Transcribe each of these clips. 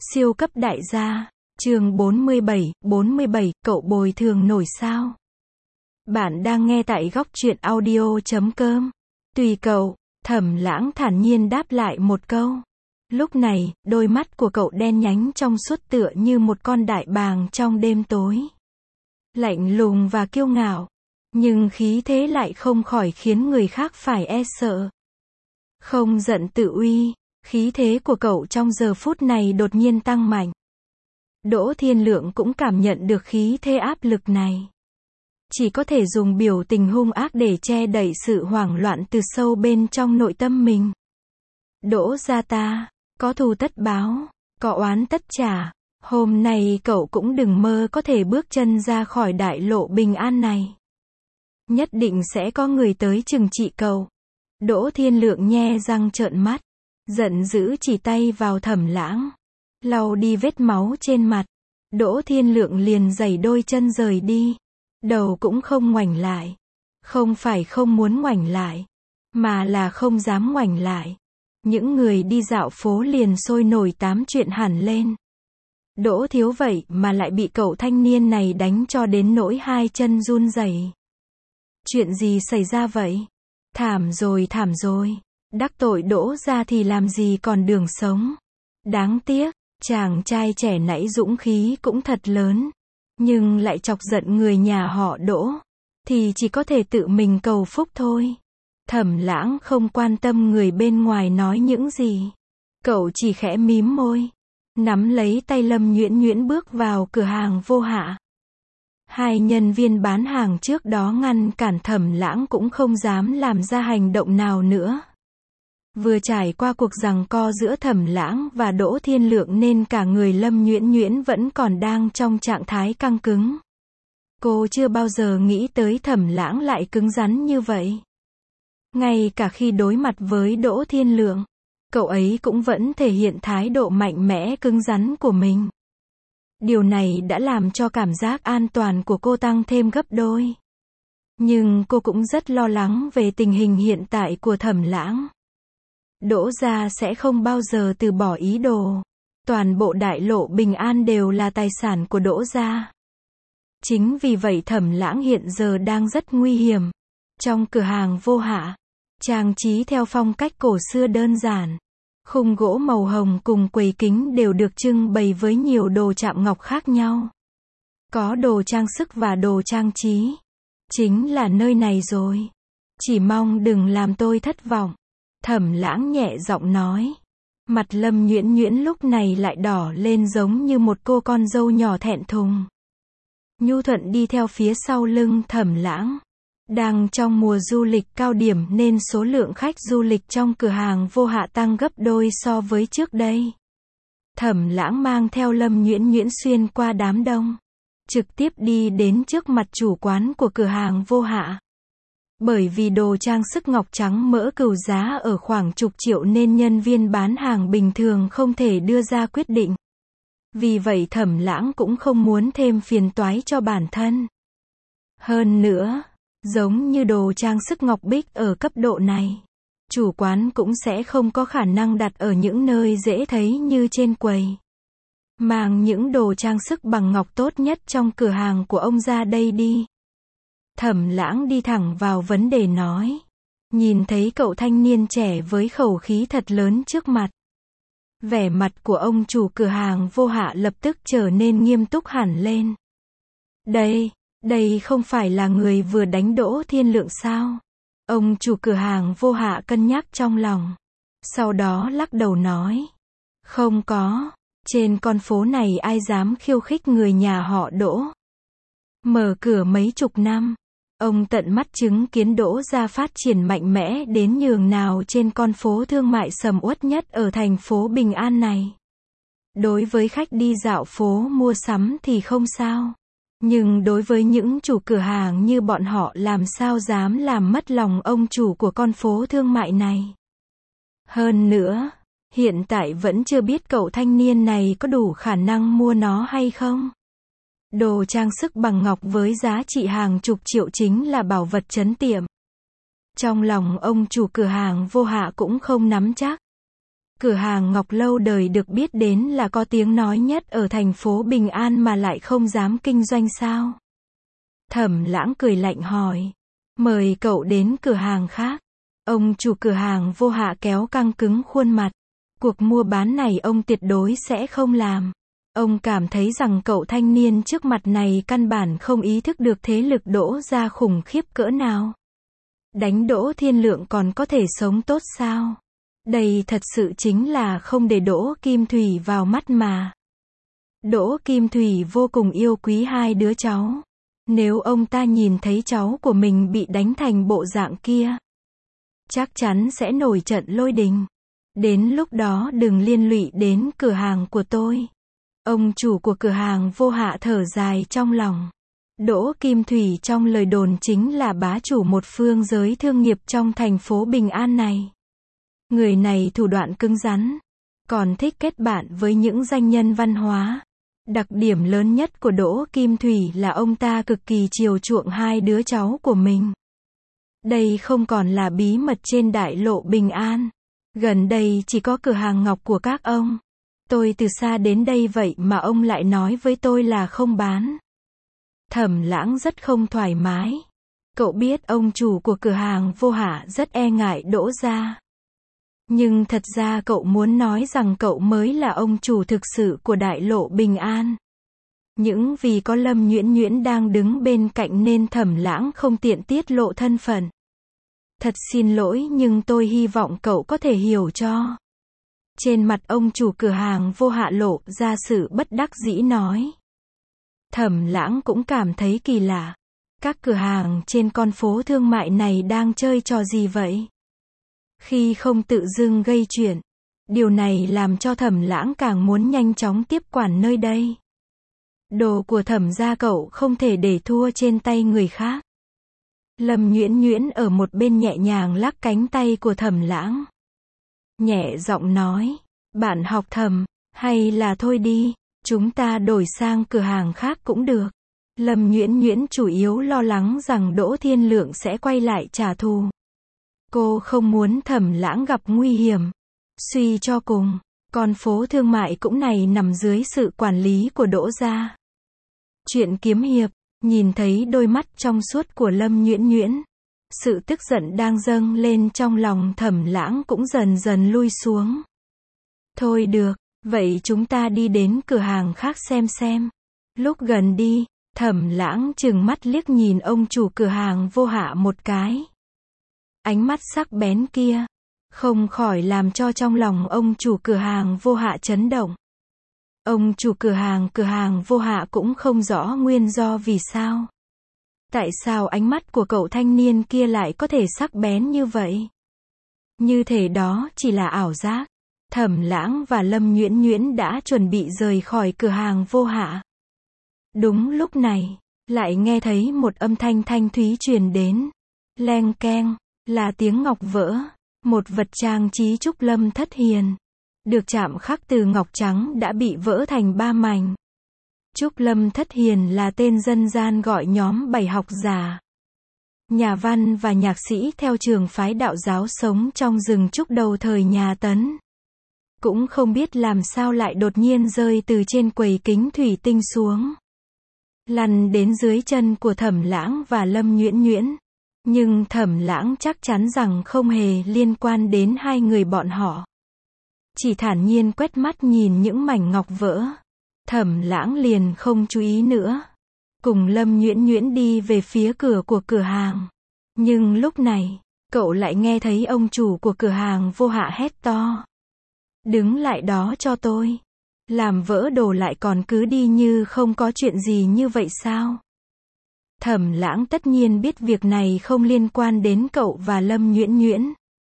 Siêu cấp đại gia. Chương 47, cậu bồi thường nổi sao? Bạn đang nghe tại góc truyện audio.com. Tùy cậu, Thẩm Lãng thản nhiên đáp lại một câu. Lúc này, đôi mắt của cậu đen nhánh trong suốt tựa như một con đại bàng trong đêm tối. Lạnh lùng và kiêu ngạo, nhưng khí thế lại không khỏi khiến người khác phải e sợ. Không giận tự uy, khí thế của cậu trong giờ phút này đột nhiên tăng mạnh. Đỗ Thiên Lượng cũng cảm nhận được khí thế áp lực này. Chỉ có thể dùng biểu tình hung ác để che đậy sự hoảng loạn từ sâu bên trong nội tâm mình. Đỗ gia ta, có thù tất báo, có oán tất trả. Hôm nay cậu cũng đừng mơ có thể bước chân ra khỏi đại lộ bình an này. Nhất định sẽ có người tới trừng trị cậu. Đỗ Thiên Lượng nhe răng trợn mắt, giận dữ chỉ tay vào Thẩm Lãng, lau đi vết máu trên mặt. Đỗ Thiên Lượng liền giày đôi chân rời đi, đầu cũng không ngoảnh lại. Không phải không muốn ngoảnh lại, mà là không dám ngoảnh lại. Những người đi dạo phố liền sôi nổi tám chuyện hẳn lên. Đỗ thiếu vậy mà lại bị cậu thanh niên này đánh cho đến nỗi hai chân run rẩy. Chuyện gì xảy ra vậy? Thảm rồi, đắc tội Đỗ gia thì làm gì còn đường sống. Đáng tiếc, chàng trai trẻ nãy dũng khí cũng thật lớn, nhưng lại chọc giận người nhà họ Đỗ, thì chỉ có thể tự mình cầu phúc thôi. Thẩm Lãng không quan tâm người bên ngoài nói những gì. Cậu chỉ khẽ mím môi, nắm lấy tay Lâm Nhuyễn Nhuyễn bước vào cửa hàng Vô Hạ. Hai nhân viên bán hàng trước đó ngăn cản Thẩm Lãng cũng không dám làm ra hành động nào nữa. Vừa trải qua cuộc giằng co giữa Thẩm Lãng và Đỗ Thiên Lượng nên cả người Lâm Nhuyễn Nhuyễn vẫn còn đang trong trạng thái căng cứng. Cô chưa bao giờ nghĩ tới Thẩm Lãng lại cứng rắn như vậy. Ngay cả khi đối mặt với Đỗ Thiên Lượng, cậu ấy cũng vẫn thể hiện thái độ mạnh mẽ cứng rắn của mình. Điều này đã làm cho cảm giác an toàn của cô tăng thêm gấp đôi. Nhưng cô cũng rất lo lắng về tình hình hiện tại của Thẩm Lãng. Đỗ gia sẽ không bao giờ từ bỏ ý đồ. Toàn bộ đại lộ bình an đều là tài sản của Đỗ gia. Chính vì vậy Thẩm Lãng hiện giờ đang rất nguy hiểm. Trong cửa hàng Vô Hạ, trang trí theo phong cách cổ xưa đơn giản. Khung gỗ màu hồng cùng quầy kính đều được trưng bày với nhiều đồ chạm ngọc khác nhau. Có đồ trang sức và đồ trang trí. Chính là nơi này rồi. Chỉ mong đừng làm tôi thất vọng. Thẩm Lãng nhẹ giọng nói. Mặt Lâm Nhuyễn Nhuyễn lúc này lại đỏ lên giống như một cô con dâu nhỏ thẹn thùng. Nhu Thuận đi theo phía sau lưng Thẩm Lãng. Đang trong mùa du lịch cao điểm nên số lượng khách du lịch trong cửa hàng Vô Hạ tăng gấp đôi so với trước đây. Thẩm Lãng mang theo Lâm Nhuyễn Nhuyễn xuyên qua đám đông, trực tiếp đi đến trước mặt chủ quán của cửa hàng Vô Hạ. Bởi vì đồ trang sức ngọc trắng mỡ cừu giá ở khoảng chục triệu nên nhân viên bán hàng bình thường không thể đưa ra quyết định. Vì vậy Thẩm Lãng cũng không muốn thêm phiền toái cho bản thân. Hơn nữa, giống như đồ trang sức ngọc bích ở cấp độ này, chủ quán cũng sẽ không có khả năng đặt ở những nơi dễ thấy như trên quầy. Mang những đồ trang sức bằng ngọc tốt nhất trong cửa hàng của ông ra đây đi. Thẩm Lãng đi thẳng vào vấn đề nói. Nhìn thấy cậu thanh niên trẻ với khẩu khí thật lớn trước mặt, vẻ mặt của ông chủ cửa hàng Vô Hạ lập tức trở nên nghiêm túc hẳn lên. Đây không phải là người vừa đánh Đỗ Thiên Lượng sao? Ông chủ cửa hàng Vô Hạ cân nhắc trong lòng. Sau đó lắc đầu nói. Không có, trên con phố này ai dám khiêu khích người nhà họ Đỗ. Mở cửa mấy chục năm, ông tận mắt chứng kiến Đỗ gia phát triển mạnh mẽ đến nhường nào trên con phố thương mại sầm uất nhất ở thành phố Bình An này. Đối với khách đi dạo phố mua sắm thì không sao. Nhưng đối với những chủ cửa hàng như bọn họ làm sao dám làm mất lòng ông chủ của con phố thương mại này. Hơn nữa, hiện tại vẫn chưa biết cậu thanh niên này có đủ khả năng mua nó hay không. Đồ trang sức bằng ngọc với giá trị hàng chục triệu chính là bảo vật trấn tiệm. Trong lòng ông chủ cửa hàng Vô Hạ cũng không nắm chắc. Cửa hàng ngọc lâu đời được biết đến là có tiếng nói nhất ở thành phố Bình An mà lại không dám kinh doanh sao? Thẩm Lãng cười lạnh hỏi. Mời cậu đến cửa hàng khác. Ông chủ cửa hàng Vô Hạ kéo căng cứng khuôn mặt. Cuộc mua bán này ông tuyệt đối sẽ không làm. Ông cảm thấy rằng cậu thanh niên trước mặt này căn bản không ý thức được thế lực Đỗ gia khủng khiếp cỡ nào. Đánh Đỗ Thiên Lượng còn có thể sống tốt sao? Đây thật sự chính là không để Đỗ Kim Thủy vào mắt mà. Đỗ Kim Thủy vô cùng yêu quý hai đứa cháu. Nếu ông ta nhìn thấy cháu của mình bị đánh thành bộ dạng kia, chắc chắn sẽ nổi trận lôi đình. Đến lúc đó đừng liên lụy đến cửa hàng của tôi. Ông chủ của cửa hàng Vô Hạ thở dài trong lòng. Đỗ Kim Thủy trong lời đồn chính là bá chủ một phương giới thương nghiệp trong thành phố Bình An này. Người này thủ đoạn cứng rắn, còn thích kết bạn với những danh nhân văn hóa. Đặc điểm lớn nhất của Đỗ Kim Thủy là ông ta cực kỳ chiều chuộng hai đứa cháu của mình. Đây không còn là bí mật trên đại lộ Bình An. Gần đây chỉ có cửa hàng ngọc của các ông. Tôi từ xa đến đây vậy mà ông lại nói với tôi là không bán. Thẩm Lãng rất không thoải mái. Cậu biết ông chủ của cửa hàng Vô Hạ rất e ngại Đỗ gia. Nhưng thật ra cậu muốn nói rằng cậu mới là ông chủ thực sự của đại lộ Bình An. Nhưng vì có Lâm Nhuyễn Nhuyễn đang đứng bên cạnh nên Thẩm Lãng không tiện tiết lộ thân phận. Thật xin lỗi nhưng tôi hy vọng cậu có thể hiểu cho. Trên mặt ông chủ cửa hàng Vô Hạ lộ ra sự bất đắc dĩ nói. Thẩm Lãng cũng cảm thấy kỳ lạ. Các cửa hàng trên con phố thương mại này đang chơi trò gì vậy? Khi không tự dưng gây chuyện. Điều này làm cho Thẩm Lãng càng muốn nhanh chóng tiếp quản nơi đây. Đồ của Thẩm gia cậu không thể để thua trên tay người khác. Lâm Nhuyễn Nhuyễn ở một bên nhẹ nhàng lắc cánh tay của Thẩm Lãng. Nhẹ giọng nói, bạn học Thẩm, hay là thôi đi, chúng ta đổi sang cửa hàng khác cũng được. Lâm Nhuyễn Nhuyễn chủ yếu lo lắng rằng Đỗ Thiên Lượng sẽ quay lại trả thù. Cô không muốn Thẩm Lãng gặp nguy hiểm. Suy cho cùng, con phố thương mại cũng này nằm dưới sự quản lý của Đỗ gia. Chuyện kiếm hiệp, nhìn thấy đôi mắt trong suốt của Lâm Nhuyễn Nhuyễn. Sự tức giận đang dâng lên trong lòng Thẩm Lãng cũng dần dần lui xuống. Thôi được, vậy chúng ta đi đến cửa hàng khác xem. Lúc gần đi, Thẩm Lãng trừng mắt liếc nhìn ông chủ cửa hàng Vô Hạ một cái. Ánh mắt sắc bén kia, không khỏi làm cho trong lòng ông chủ cửa hàng Vô Hạ chấn động. Ông chủ cửa hàng Vô Hạ cũng không rõ nguyên do vì sao. Tại sao ánh mắt của cậu thanh niên kia lại có thể sắc bén như vậy? Như thể đó chỉ là ảo giác. Thẩm Lãng và Lâm Nhuyễn Nhuyễn đã chuẩn bị rời khỏi cửa hàng Vô Hạ. Đúng lúc này, lại nghe thấy một âm thanh thanh thúy truyền đến. Leng keng, là tiếng ngọc vỡ. Một vật trang trí trúc lâm thất hiền. Được chạm khắc từ ngọc trắng đã bị vỡ thành 3 mảnh. Trúc Lâm Thất Hiền là tên dân gian gọi nhóm 7 học giả, nhà văn và nhạc sĩ theo trường phái đạo giáo sống trong rừng trúc đầu thời nhà Tấn. Cũng không biết làm sao lại đột nhiên rơi từ trên quầy kính thủy tinh xuống, lăn đến dưới chân của Thẩm Lãng và Lâm Nhuyễn Nhuyễn. Nhưng Thẩm Lãng chắc chắn rằng không hề liên quan đến hai người bọn họ. Chỉ thản nhiên quét mắt nhìn những mảnh ngọc vỡ. Thẩm Lãng liền không chú ý nữa. Cùng Lâm Nhuyễn Nhuyễn đi về phía cửa của cửa hàng. Nhưng lúc này, cậu lại nghe thấy ông chủ của cửa hàng Vô Hạ hét to. Đứng lại đó cho tôi. Làm vỡ đồ lại còn cứ đi như không có chuyện gì như vậy sao? Thẩm Lãng tất nhiên biết việc này không liên quan đến cậu và Lâm Nhuyễn Nhuyễn.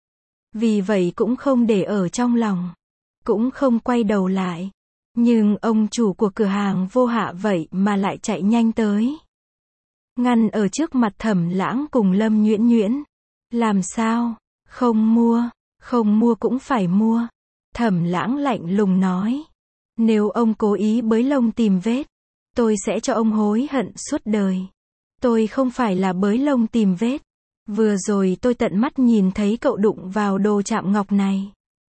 Vì vậy cũng không để ở trong lòng. Cũng không quay đầu lại. Nhưng ông chủ của cửa hàng Vô Hạ vậy mà lại chạy nhanh tới. Ngăn ở trước mặt Thẩm Lãng cùng Lâm Nhuyễn Nhuyễn. Làm sao? Không mua cũng phải mua. Thẩm Lãng lạnh lùng nói. Nếu ông cố ý bới lông tìm vết, tôi sẽ cho ông hối hận suốt đời. Tôi không phải là bới lông tìm vết. Vừa rồi tôi tận mắt nhìn thấy cậu đụng vào đồ chạm ngọc này.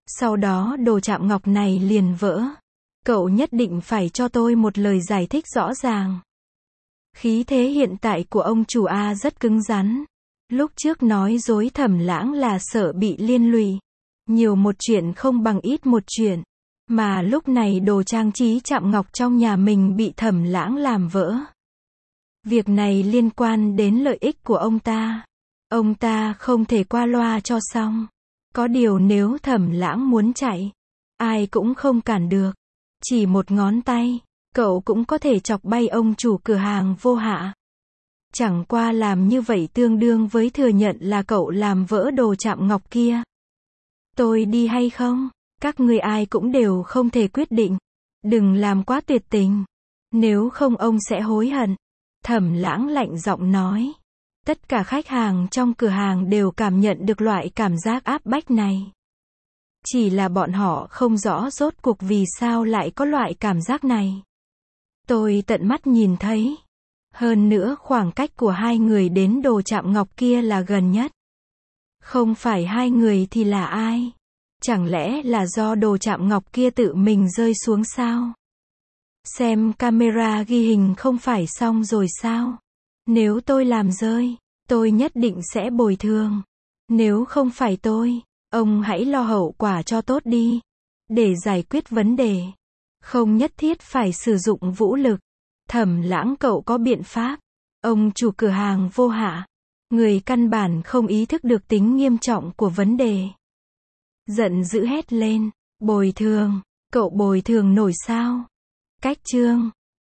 Sau đó đồ chạm ngọc này liền vỡ. Cậu nhất định phải cho tôi một lời giải thích rõ ràng. Khí thế hiện tại của ông chủ A rất cứng rắn. Lúc trước nói dối Thẩm Lãng là sợ bị liên lụy. Nhiều một chuyện không bằng ít một chuyện. Mà lúc này đồ trang trí chạm ngọc trong nhà mình bị Thẩm Lãng làm vỡ. Việc này liên quan đến lợi ích của ông ta. Ông ta không thể qua loa cho xong. Có điều nếu Thẩm Lãng muốn chạy, ai cũng không cản được. Chỉ một ngón tay, cậu cũng có thể chọc bay ông chủ cửa hàng Vô Hạ. Chẳng qua làm như vậy tương đương với thừa nhận là cậu làm vỡ đồ chạm ngọc kia. Tôi đi hay không? Các ngươi ai cũng đều không thể quyết định. Đừng làm quá tuyệt tình. Nếu không ông sẽ hối hận. Thẩm Lãng lạnh giọng nói. Tất cả khách hàng trong cửa hàng đều cảm nhận được loại cảm giác áp bách này. Chỉ là bọn họ không rõ rốt cuộc vì sao lại có loại cảm giác này. Tôi tận mắt nhìn thấy. Hơn nữa khoảng cách của hai người đến đồ chạm ngọc kia là gần nhất. Không phải hai người thì là ai? Chẳng lẽ là do đồ chạm ngọc kia tự mình rơi xuống sao? Xem camera ghi hình không phải xong rồi sao? Nếu tôi làm rơi, tôi nhất định sẽ bồi thường. Nếu không phải tôi, ông hãy lo hậu quả cho tốt đi. Để giải quyết vấn đề, không nhất thiết phải sử dụng vũ lực. Thẩm Lãng cậu có biện pháp. Ông chủ cửa hàng Vô Hạ, người căn bản không ý thức được tính nghiêm trọng của vấn đề. Giận dữ hét lên, bồi thường, cậu bồi thường nổi sao? Cách chương